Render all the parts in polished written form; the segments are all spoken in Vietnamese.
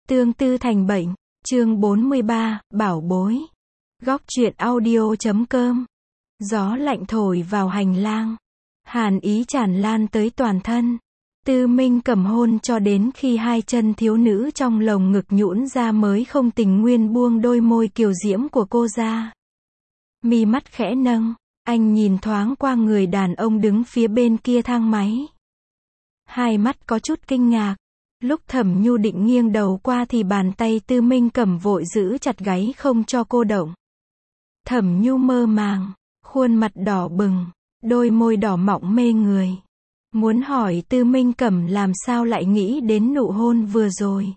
Tương tư thành bệnh. Chương 43, bảo bối. Góc truyện audio.com. Gió lạnh thổi vào hành lang. Hàn ý tràn lan tới toàn thân. Tư Minh cầm hôn cho đến khi hai chân thiếu nữ trong lồng ngực nhũn ra mới không tình nguyên buông đôi môi kiều diễm của cô ra. Mi mắt khẽ nâng, anh nhìn thoáng qua người đàn ông đứng phía bên kia thang máy. Hai mắt có chút kinh ngạc. Lúc Thẩm Nhu định nghiêng đầu qua thì bàn tay Tư Minh cầm vội giữ chặt gáy không cho cô động. Thẩm Nhu mơ màng, khuôn mặt đỏ bừng, đôi môi đỏ mọng mê người. Muốn hỏi Tư Minh Cẩm làm sao lại nghĩ đến nụ hôn vừa rồi.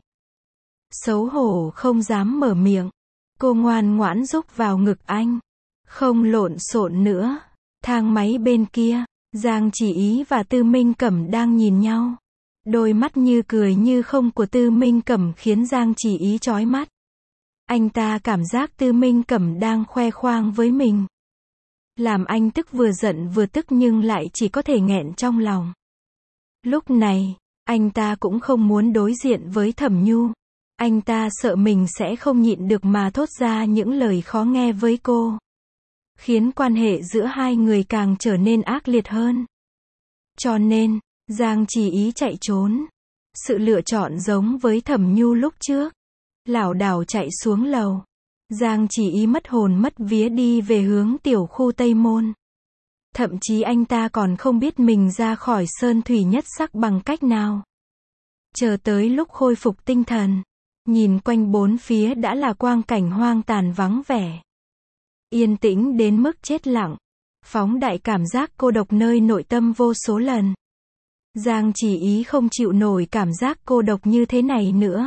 Xấu hổ không dám mở miệng. Cô ngoan ngoãn rúc vào ngực anh. Không lộn xộn nữa. Thang máy bên kia, Giang Chỉ Ý và Tư Minh Cẩm đang nhìn nhau. Đôi mắt như cười như không của Tư Minh Cẩm khiến Giang Chỉ Ý chói mắt. Anh ta cảm giác Tư Minh Cẩm đang khoe khoang với mình. Làm anh tức vừa giận vừa tức nhưng lại chỉ có thể nghẹn trong lòng. Lúc này, anh ta cũng không muốn đối diện với Thẩm Nhu. Anh ta sợ mình sẽ không nhịn được mà thốt ra những lời khó nghe với cô. Khiến quan hệ giữa hai người càng trở nên ác liệt hơn. Cho nên, Giang Chỉ Ý chạy trốn. Sự lựa chọn giống với Thẩm Nhu lúc trước. Lảo đảo chạy xuống lầu. Giang Chỉ Ý mất hồn mất vía đi về hướng tiểu khu Tây Môn. Thậm chí anh ta còn không biết mình ra khỏi sơn thủy nhất sắc bằng cách nào. Chờ tới lúc khôi phục tinh thần, nhìn quanh bốn phía đã là quang cảnh hoang tàn vắng vẻ. Yên tĩnh đến mức chết lặng. Phóng đại cảm giác cô độc nơi nội tâm vô số lần. Giang Chỉ Ý không chịu nổi cảm giác cô độc như thế này nữa.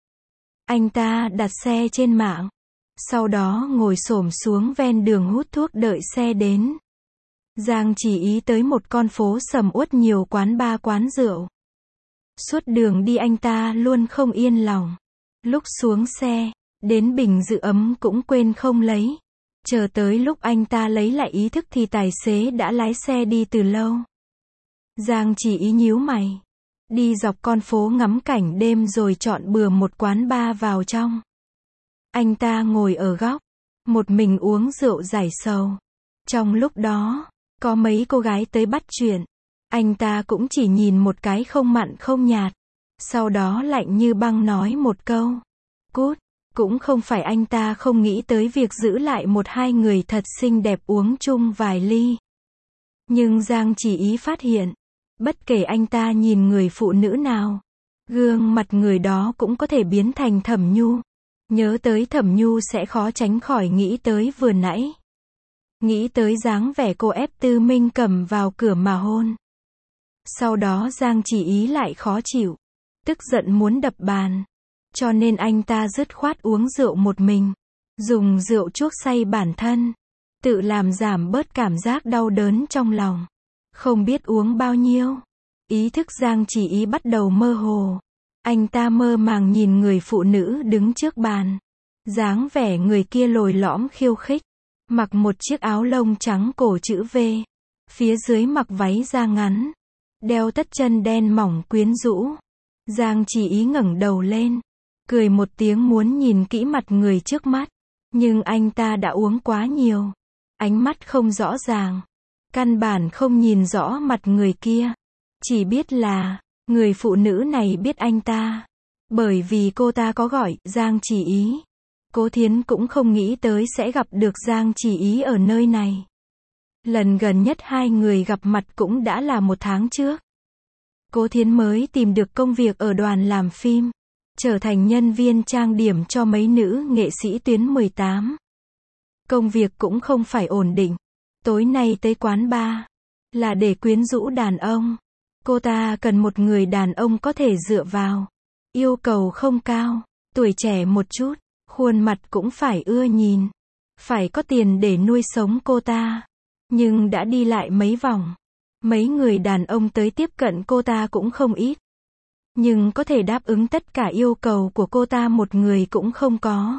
Anh ta đặt xe trên mạng. Sau đó ngồi xổm xuống ven đường hút thuốc đợi xe đến. Giang Chỉ Ý tới một con phố sầm uất nhiều quán bar quán rượu. Suốt đường đi anh ta luôn không yên lòng. Lúc xuống xe, đến bình giữ ấm cũng quên không lấy. Chờ tới lúc anh ta lấy lại ý thức thì tài xế đã lái xe đi từ lâu. Giang Chỉ Ý nhíu mày. Đi dọc con phố ngắm cảnh đêm rồi chọn bừa một quán bar vào trong. Anh ta ngồi ở góc, một mình uống rượu giải sầu. Trong lúc đó, có mấy cô gái tới bắt chuyện. Anh ta cũng chỉ nhìn một cái không mặn không nhạt. Sau đó lạnh như băng nói một câu. Cút. Cũng không phải anh ta không nghĩ tới việc giữ lại một hai người thật xinh đẹp uống chung vài ly. Nhưng Giang Chỉ Ý phát hiện, bất kể anh ta nhìn người phụ nữ nào, gương mặt người đó cũng có thể biến thành Thẩm Nhu. Nhớ tới Thẩm Nhu sẽ khó tránh khỏi nghĩ tới vừa nãy. Nghĩ tới dáng vẻ cô ép Tư Minh Cẩm vào cửa mà hôn. Sau đó Giang Chỉ Ý lại khó chịu, tức giận muốn đập bàn. Cho nên anh ta dứt khoát uống rượu một mình. Dùng rượu chuốc say bản thân. Tự làm giảm bớt cảm giác đau đớn trong lòng. Không biết uống bao nhiêu. Ý thức Giang Chỉ Ý bắt đầu mơ hồ. Anh ta mơ màng nhìn người phụ nữ đứng trước bàn. Dáng vẻ người kia lồi lõm khiêu khích. Mặc một chiếc áo lông trắng cổ chữ V. Phía dưới mặc váy da ngắn. Đeo tất chân đen mỏng quyến rũ. Giang Chỉ Ý ngẩng đầu lên. Cười một tiếng muốn nhìn kỹ mặt người trước mắt. Nhưng anh ta đã uống quá nhiều. Ánh mắt không rõ ràng. Căn bản không nhìn rõ mặt người kia. Chỉ biết là, người phụ nữ này biết anh ta. Bởi vì cô ta có gọi Giang Chỉ Ý. Cố Thiến cũng không nghĩ tới sẽ gặp được Giang Chỉ Ý ở nơi này. Lần gần nhất hai người gặp mặt cũng đã là 1 tháng trước. Cố Thiến mới tìm được công việc ở đoàn làm phim. Trở thành nhân viên trang điểm cho mấy nữ nghệ sĩ tuyến 18. Công việc cũng không phải ổn định. Tối nay tới quán bar. Là để quyến rũ đàn ông. Cô ta cần một người đàn ông có thể dựa vào. Yêu cầu không cao. Tuổi trẻ một chút. Khuôn mặt cũng phải ưa nhìn. Phải có tiền để nuôi sống cô ta. Nhưng đã đi lại mấy vòng. Mấy người đàn ông tới tiếp cận cô ta cũng không ít. Nhưng có thể đáp ứng tất cả yêu cầu của cô ta một người cũng không có.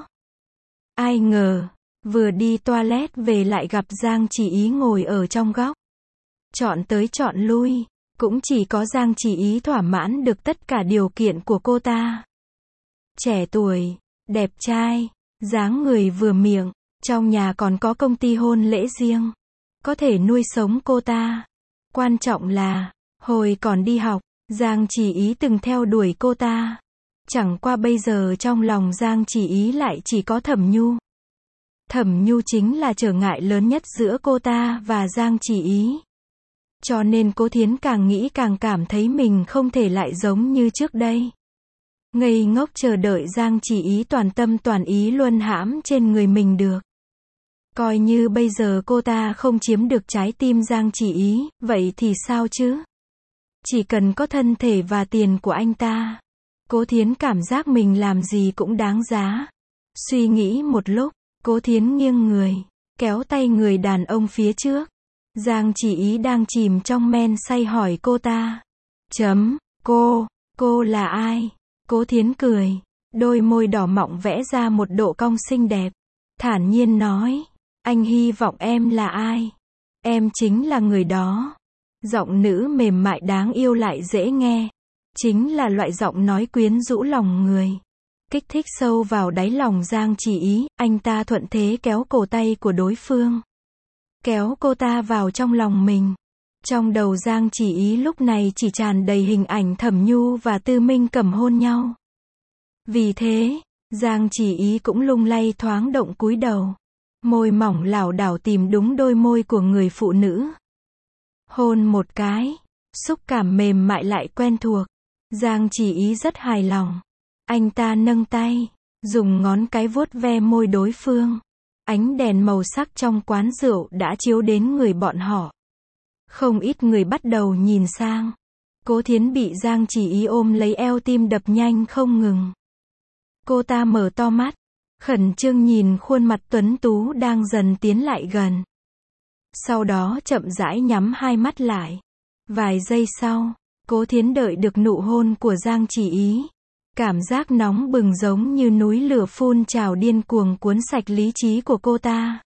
Ai ngờ, vừa đi toilet về lại gặp Giang Chỉ Ý ngồi ở trong góc. Chọn tới chọn lui, cũng chỉ có Giang Chỉ Ý thỏa mãn được tất cả điều kiện của cô ta. Trẻ tuổi, đẹp trai, dáng người vừa miệng, trong nhà còn có công ty hôn lễ riêng. Có thể nuôi sống cô ta. Quan trọng là, hồi còn đi học, Giang Chỉ Ý từng theo đuổi cô ta. Chẳng qua bây giờ trong lòng Giang Chỉ Ý lại chỉ có Thẩm Nhu. Thẩm Nhu chính là trở ngại lớn nhất giữa cô ta và Giang Chỉ Ý. Cho nên Cố Thiến càng nghĩ càng cảm thấy mình không thể lại giống như trước đây. Ngây ngốc chờ đợi Giang Chỉ Ý toàn tâm toàn ý luân hãm trên người mình được. Coi như bây giờ cô ta không chiếm được trái tim Giang Chỉ Ý, vậy thì sao chứ? Chỉ cần có thân thể và tiền của anh ta. Cố Thiến cảm giác mình làm gì cũng đáng giá. Suy nghĩ một lúc, Cố Thiến nghiêng người, kéo tay người đàn ông phía trước. Giang Chỉ Ý đang chìm trong men say hỏi cô ta. Cô là ai? Cố Thiến cười, đôi môi đỏ mọng vẽ ra một độ cong xinh đẹp. Thản nhiên nói, anh hy vọng em là ai? Em chính là người đó. Giọng nữ mềm mại đáng yêu lại dễ nghe. Chính là loại giọng nói quyến rũ lòng người. Kích thích sâu vào đáy lòng Giang Chỉ Ý, anh ta thuận thế kéo cổ tay của đối phương. Kéo cô ta vào trong lòng mình. Trong đầu Giang Chỉ Ý lúc này chỉ tràn đầy hình ảnh Thẩm Nhu và Tư Minh Cẩm hôn nhau. Vì thế, Giang Chỉ Ý cũng lung lay thoáng động cúi đầu. Môi mỏng lảo đảo tìm đúng đôi môi của người phụ nữ. Hôn một cái, xúc cảm mềm mại lại quen thuộc. Giang Chỉ Ý rất hài lòng. Anh ta nâng tay, dùng ngón cái vuốt ve môi đối phương. Ánh đèn màu sắc trong quán rượu đã chiếu đến người bọn họ. Không ít người bắt đầu nhìn sang. Cố Thiến bị Giang Chỉ Ý ôm lấy eo, tim đập nhanh không ngừng. Cô ta mở to mắt, khẩn trương nhìn khuôn mặt tuấn tú đang dần tiến lại gần. Sau đó chậm rãi nhắm hai mắt lại. Vài giây sau, Cố Thiến đợi được nụ hôn của Giang Chỉ Ý. Cảm giác nóng bừng giống như núi lửa phun trào điên cuồng cuốn sạch lý trí của cô ta.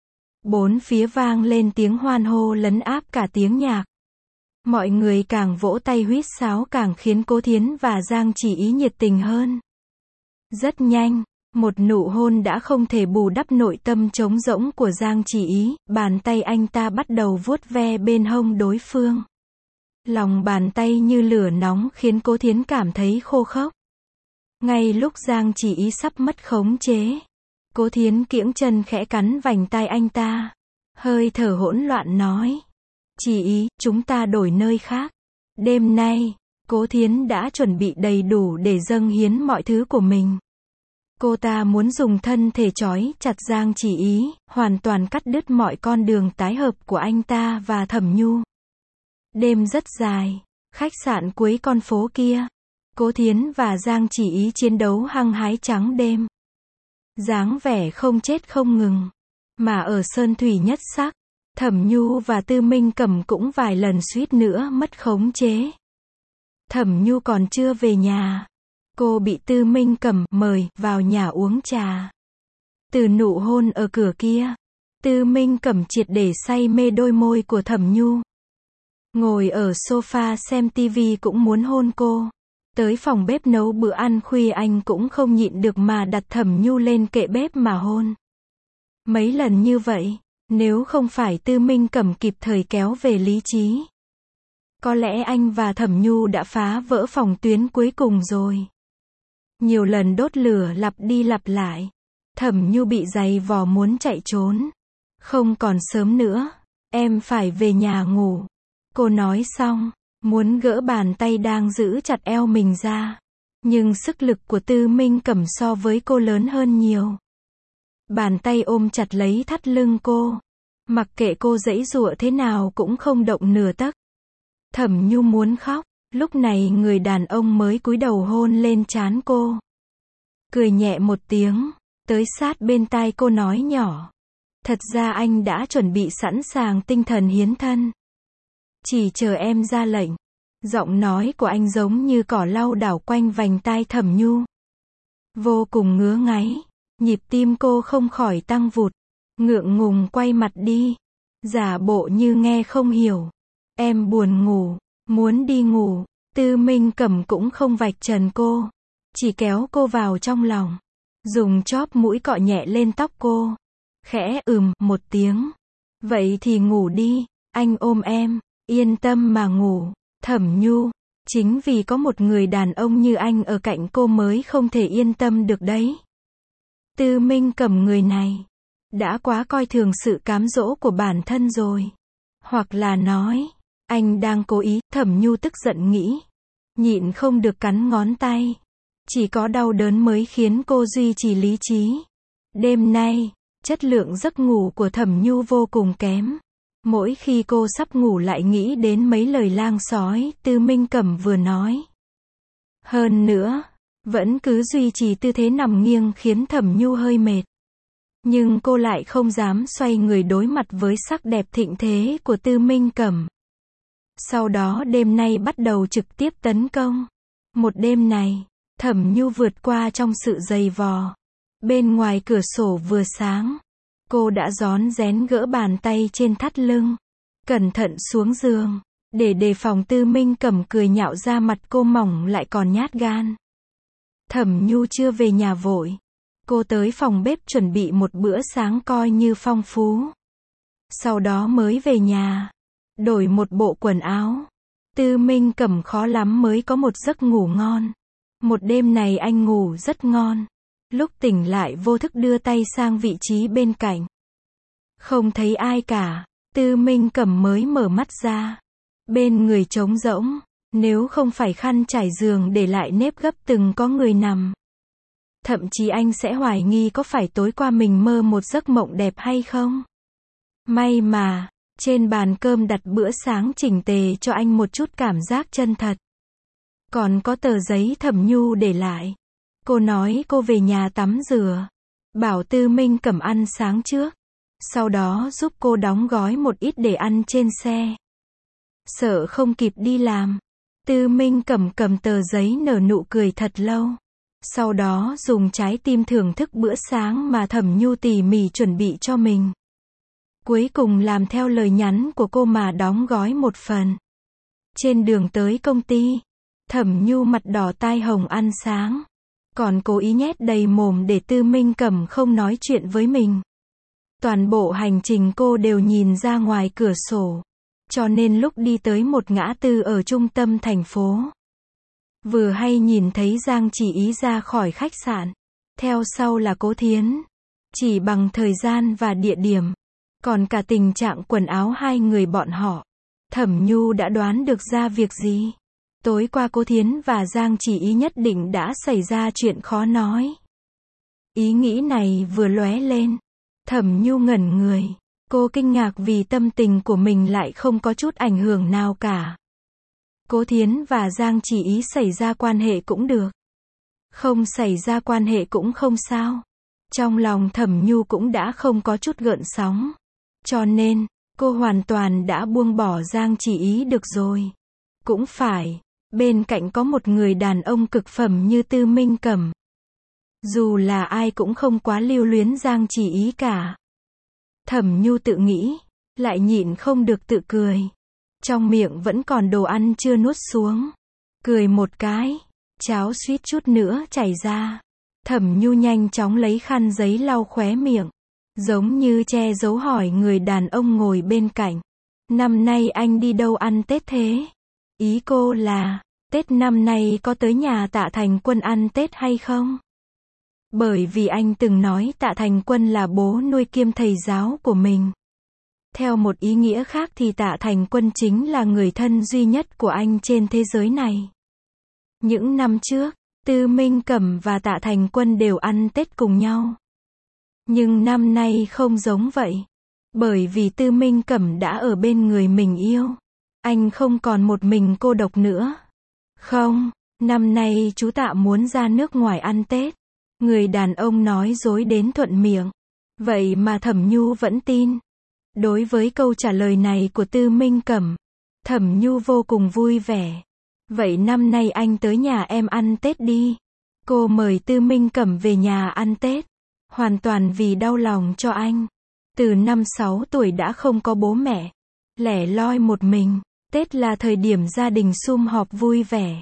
Bốn phía vang lên tiếng hoan hô lấn áp cả tiếng nhạc. Mọi người càng vỗ tay huýt sáo càng khiến Cố Thiến và Giang Chỉ Ý nhiệt tình hơn. Rất nhanh, một nụ hôn đã không thể bù đắp nội tâm trống rỗng của Giang Chỉ Ý, bàn tay anh ta bắt đầu vuốt ve bên hông đối phương. Lòng bàn tay như lửa nóng khiến Cố Thiến cảm thấy khô khốc. Ngay lúc Giang Chỉ Ý sắp mất khống chế, Cố Thiến kiễng chân khẽ cắn vành tai anh ta. Hơi thở hỗn loạn nói. Chỉ Ý, chúng ta đổi nơi khác. Đêm nay, Cố Thiến đã chuẩn bị đầy đủ để dâng hiến mọi thứ của mình. Cô ta muốn dùng thân thể trói chặt Giang Chỉ Ý, hoàn toàn cắt đứt mọi con đường tái hợp của anh ta và Thẩm Nhu. Đêm rất dài, khách sạn cuối con phố kia. Cố Thiến và Giang Chỉ Ý chiến đấu hăng hái trắng đêm. Dáng vẻ không chết không ngừng. Mà ở sơn thủy nhất sắc, Thẩm Nhu và Tư Minh Cẩm cũng vài lần suýt nữa mất khống chế. Thẩm Nhu còn chưa về nhà. Cô bị Tư Minh Cẩm mời vào nhà uống trà. Từ nụ hôn ở cửa kia, Tư Minh Cẩm triệt để say mê đôi môi của Thẩm Nhu. Ngồi ở sofa xem tivi cũng muốn hôn cô. Tới phòng bếp nấu bữa ăn khuya anh cũng không nhịn được mà đặt Thẩm Nhu lên kệ bếp mà hôn. Mấy lần như vậy, nếu không phải Tư Minh Cẩm kịp thời kéo về lý trí, có lẽ anh và Thẩm Nhu đã phá vỡ phòng tuyến cuối cùng rồi. Nhiều lần đốt lửa lặp đi lặp lại. Thẩm Nhu bị giày vò muốn chạy trốn. Không còn sớm nữa, em phải về nhà ngủ. Cô nói xong, muốn gỡ bàn tay đang giữ chặt eo mình ra. Nhưng sức lực của Tư Minh Cẩm so với cô lớn hơn nhiều. Bàn tay ôm chặt lấy thắt lưng cô. Mặc kệ cô giãy giụa thế nào cũng không động nửa tấc. Thẩm Nhu muốn khóc. Lúc này người đàn ông mới cúi đầu hôn lên trán cô. Cười nhẹ một tiếng, tới sát bên tai cô nói nhỏ. Thật ra anh đã chuẩn bị sẵn sàng tinh thần hiến thân. Chỉ chờ em ra lệnh. Giọng nói của anh giống như cỏ lau đảo quanh vành tai Thẩm Nhu. Vô cùng ngứa ngáy. Nhịp tim cô không khỏi tăng vụt. Ngượng ngùng quay mặt đi. Giả bộ như nghe không hiểu. Em buồn ngủ. Muốn đi ngủ. Tư Minh Cẩm cũng không vạch trần cô. chỉ kéo cô vào trong lòng, dùng chóp mũi cọ nhẹ lên tóc cô, khẽ một tiếng. Vậy thì ngủ đi, anh ôm em, yên tâm mà ngủ. Thẩm Nhu, chính vì có một người đàn ông như anh ở cạnh cô mới không thể yên tâm được đấy. Tư Minh Cẩm người này, đã quá coi thường sự cám dỗ của bản thân rồi. Hoặc là nói, anh đang cố ý, Thẩm Nhu tức giận nghĩ. Nhịn không được cắn ngón tay. Chỉ có đau đớn mới khiến cô duy trì lý trí. Đêm nay, chất lượng giấc ngủ của Thẩm Nhu vô cùng kém. Mỗi khi cô sắp ngủ lại nghĩ đến mấy lời lang sói Tư Minh Cẩm vừa nói. Hơn nữa, vẫn cứ duy trì tư thế nằm nghiêng khiến Thẩm Nhu hơi mệt. Nhưng cô lại không dám xoay người đối mặt với sắc đẹp thịnh thế của Tư Minh Cẩm. Sau đó đêm nay bắt đầu trực tiếp tấn công. Một đêm này, Thẩm Nhu vượt qua trong sự dày vò. Bên ngoài cửa sổ vừa sáng, cô đã rón rén gỡ bàn tay trên thắt lưng, cẩn thận xuống giường, để đề phòng Tư Minh Cẩm cười nhạo ra mặt cô mỏng lại còn nhát gan. Thẩm Nhu chưa về nhà vội. Cô tới phòng bếp chuẩn bị một bữa sáng coi như phong phú. Sau đó mới về nhà, đổi một bộ quần áo. Tư Minh Cẩm khó lắm mới có một giấc ngủ ngon. Một đêm này anh ngủ rất ngon. Lúc tỉnh lại vô thức đưa tay sang vị trí bên cạnh. Không thấy ai cả. Tư Minh Cẩm mới mở mắt ra. Bên người trống rỗng. Nếu không phải khăn trải giường để lại nếp gấp từng có người nằm. Thậm chí anh sẽ hoài nghi có phải tối qua mình mơ một giấc mộng đẹp hay không. May mà, trên bàn cơm đặt bữa sáng chỉnh tề cho anh một chút cảm giác chân thật. Còn có tờ giấy Thẩm Nhu để lại. Cô nói cô về nhà tắm rửa. Bảo Tư Minh Cẩm ăn sáng trước. Sau đó giúp cô đóng gói một ít để ăn trên xe. Sợ không kịp đi làm. Tư Minh Cẩm cầm tờ giấy nở nụ cười thật lâu. Sau đó dùng trái tim thưởng thức bữa sáng mà Thẩm Nhu tỉ mỉ chuẩn bị cho mình. Cuối cùng làm theo lời nhắn của cô mà đóng gói một phần. Trên đường tới công ty, Thẩm Nhu mặt đỏ tai hồng ăn sáng. Còn cố ý nhét đầy mồm để Tư Minh Cẩm không nói chuyện với mình. Toàn bộ hành trình cô đều nhìn ra ngoài cửa sổ. Cho nên lúc đi tới một ngã tư ở trung tâm thành phố, vừa hay nhìn thấy Giang Chỉ Ý ra khỏi khách sạn. Theo sau là Cố Thiến. Chỉ bằng thời gian và địa điểm, còn cả tình trạng quần áo hai người bọn họ, Thẩm Nhu đã đoán được ra việc gì. Tối qua Cố Thiến và Giang Chỉ Ý nhất định đã xảy ra chuyện khó nói. Ý nghĩ này vừa lóe lên, Thẩm Nhu ngẩn người. Cô kinh ngạc vì tâm tình của mình lại không có chút ảnh hưởng nào cả. Cố Thiến và Giang Chỉ Ý xảy ra quan hệ cũng được. Không xảy ra quan hệ cũng không sao. Trong lòng Thẩm Nhu cũng đã không có chút gợn sóng. Cho nên, cô hoàn toàn đã buông bỏ Giang Chỉ Ý được rồi. Cũng phải, bên cạnh có một người đàn ông cực phẩm như Tư Minh Cẩm. Dù là ai cũng không quá lưu luyến Giang Chỉ Ý cả. Thẩm Nhu tự nghĩ, lại nhịn không được tự cười. Trong miệng vẫn còn đồ ăn chưa nuốt xuống. Cười một cái, cháo suýt chút nữa chảy ra. Thẩm Nhu nhanh chóng lấy khăn giấy lau khóe miệng. Giống như che giấu hỏi người đàn ông ngồi bên cạnh. Năm nay anh đi đâu ăn Tết thế? Ý cô là, Tết năm nay có tới nhà Tạ Thành Quân ăn Tết hay không? Bởi vì anh từng nói Tạ Thành Quân là bố nuôi kiêm thầy giáo của mình. Theo một ý nghĩa khác thì Tạ Thành Quân chính là người thân duy nhất của anh trên thế giới này. Những năm trước, Tư Minh Cẩm và Tạ Thành Quân đều ăn Tết cùng nhau. Nhưng năm nay không giống vậy. Bởi vì Tư Minh Cẩm đã ở bên người mình yêu. Anh không còn một mình cô độc nữa. Không, năm nay chú Tạ muốn ra nước ngoài ăn Tết. Người đàn ông nói dối đến thuận miệng. Vậy mà Thẩm Nhu vẫn tin. Đối với câu trả lời này của Tư Minh Cẩm, Thẩm Nhu vô cùng vui vẻ. Vậy năm nay anh tới nhà em ăn Tết đi. Cô mời Tư Minh Cẩm về nhà ăn Tết. Hoàn toàn vì đau lòng cho anh. Từ năm 6 tuổi đã không có bố mẹ. Lẻ loi một mình. Tết là thời điểm gia đình sum họp vui vẻ.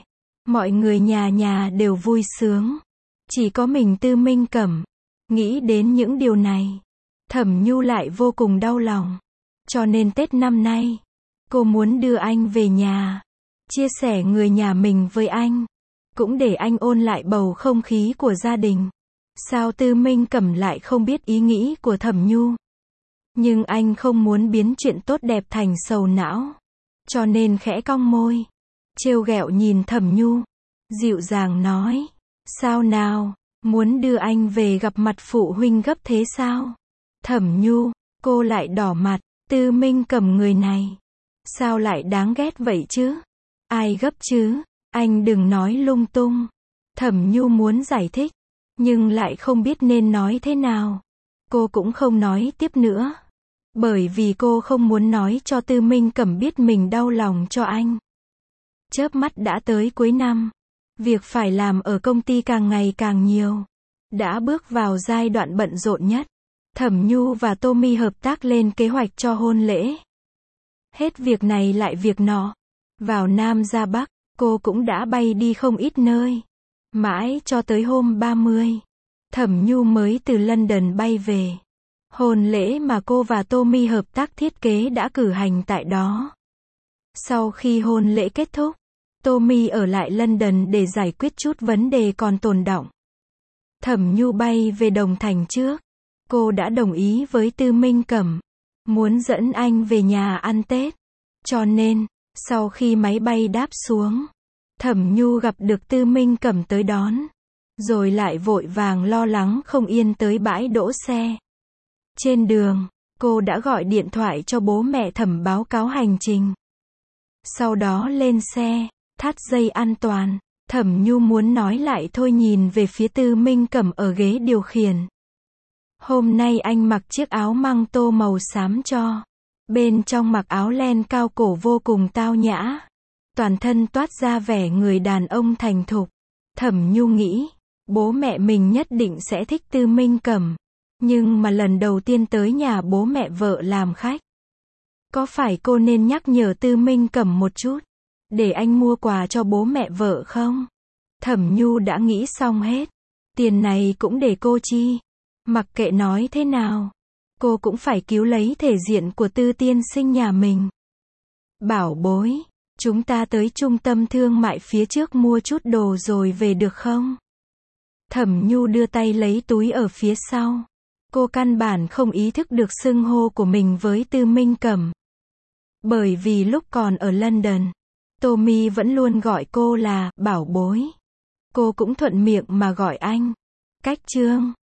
Mọi người nhà nhà đều vui sướng. Chỉ có mình Tư Minh Cẩm. Nghĩ đến những điều này, Thẩm Nhu lại vô cùng đau lòng. Cho nên Tết năm nay, cô muốn đưa anh về nhà, chia sẻ người nhà mình với anh, cũng để anh ôn lại bầu không khí của gia đình. Sao Tư Minh Cẩm lại không biết ý nghĩ của Thẩm Nhu? Nhưng anh không muốn biến chuyện tốt đẹp thành sầu não, cho nên khẽ cong môi, trêu ghẹo nhìn Thẩm Nhu, dịu dàng nói, sao nào, muốn đưa anh về gặp mặt phụ huynh gấp thế sao? Thẩm Nhu, cô lại đỏ mặt, Tư Minh Cẩm người này, sao lại đáng ghét vậy chứ? Ai gấp chứ? Anh đừng nói lung tung. Thẩm Nhu muốn giải thích, nhưng lại không biết nên nói thế nào. Cô cũng không nói tiếp nữa, bởi vì cô không muốn nói cho Tư Minh Cẩm biết mình đau lòng cho anh. Chớp mắt đã tới cuối năm, việc phải làm ở công ty càng ngày càng nhiều, đã bước vào giai đoạn bận rộn nhất. Thẩm Nhu và Tommy hợp tác lên kế hoạch cho hôn lễ. Hết việc này lại việc nọ, vào Nam ra Bắc, cô cũng đã bay đi không ít nơi. Mãi cho tới hôm 30, Thẩm Nhu mới từ London bay về. Hôn lễ mà cô và Tommy hợp tác thiết kế đã cử hành tại đó. Sau khi hôn lễ kết thúc, Tommy ở lại London để giải quyết chút vấn đề còn tồn đọng. Thẩm Nhu bay về Đồng Thành trước. Cô đã đồng ý với Tư Minh Cẩm, muốn dẫn anh về nhà ăn Tết. Cho nên, sau khi máy bay đáp xuống, Thẩm Nhu gặp được Tư Minh Cẩm tới đón. Rồi lại vội vàng lo lắng không yên tới bãi đỗ xe. Trên đường, cô đã gọi điện thoại cho bố mẹ Thẩm báo cáo hành trình. Sau đó lên xe, thắt dây an toàn. Thẩm Nhu muốn nói lại thôi nhìn về phía Tư Minh Cẩm ở ghế điều khiển. Hôm nay anh mặc chiếc áo măng tô màu xám cho. Bên trong mặc áo len cao cổ vô cùng tao nhã. Toàn thân toát ra vẻ người đàn ông thành thục. Thẩm Nhu nghĩ, bố mẹ mình nhất định sẽ thích Tư Minh Cẩm. Nhưng mà lần đầu tiên tới nhà bố mẹ vợ làm khách. Có phải cô nên nhắc nhở Tư Minh Cẩm một chút, để anh mua quà cho bố mẹ vợ không? Thẩm Nhu đã nghĩ xong hết. Tiền này cũng để cô chi. Mặc kệ nói thế nào, cô cũng phải cứu lấy thể diện của Tư tiên sinh nhà mình. Bảo bối, chúng ta tới trung tâm thương mại phía trước mua chút đồ rồi về được không? Thẩm Nhu đưa tay lấy túi ở phía sau. Cô căn bản không ý thức được xưng hô của mình với Tư Minh Cẩm. Bởi vì lúc còn ở London, Tommy vẫn luôn gọi cô là bảo bối. Cô cũng thuận miệng mà gọi anh. Cách chương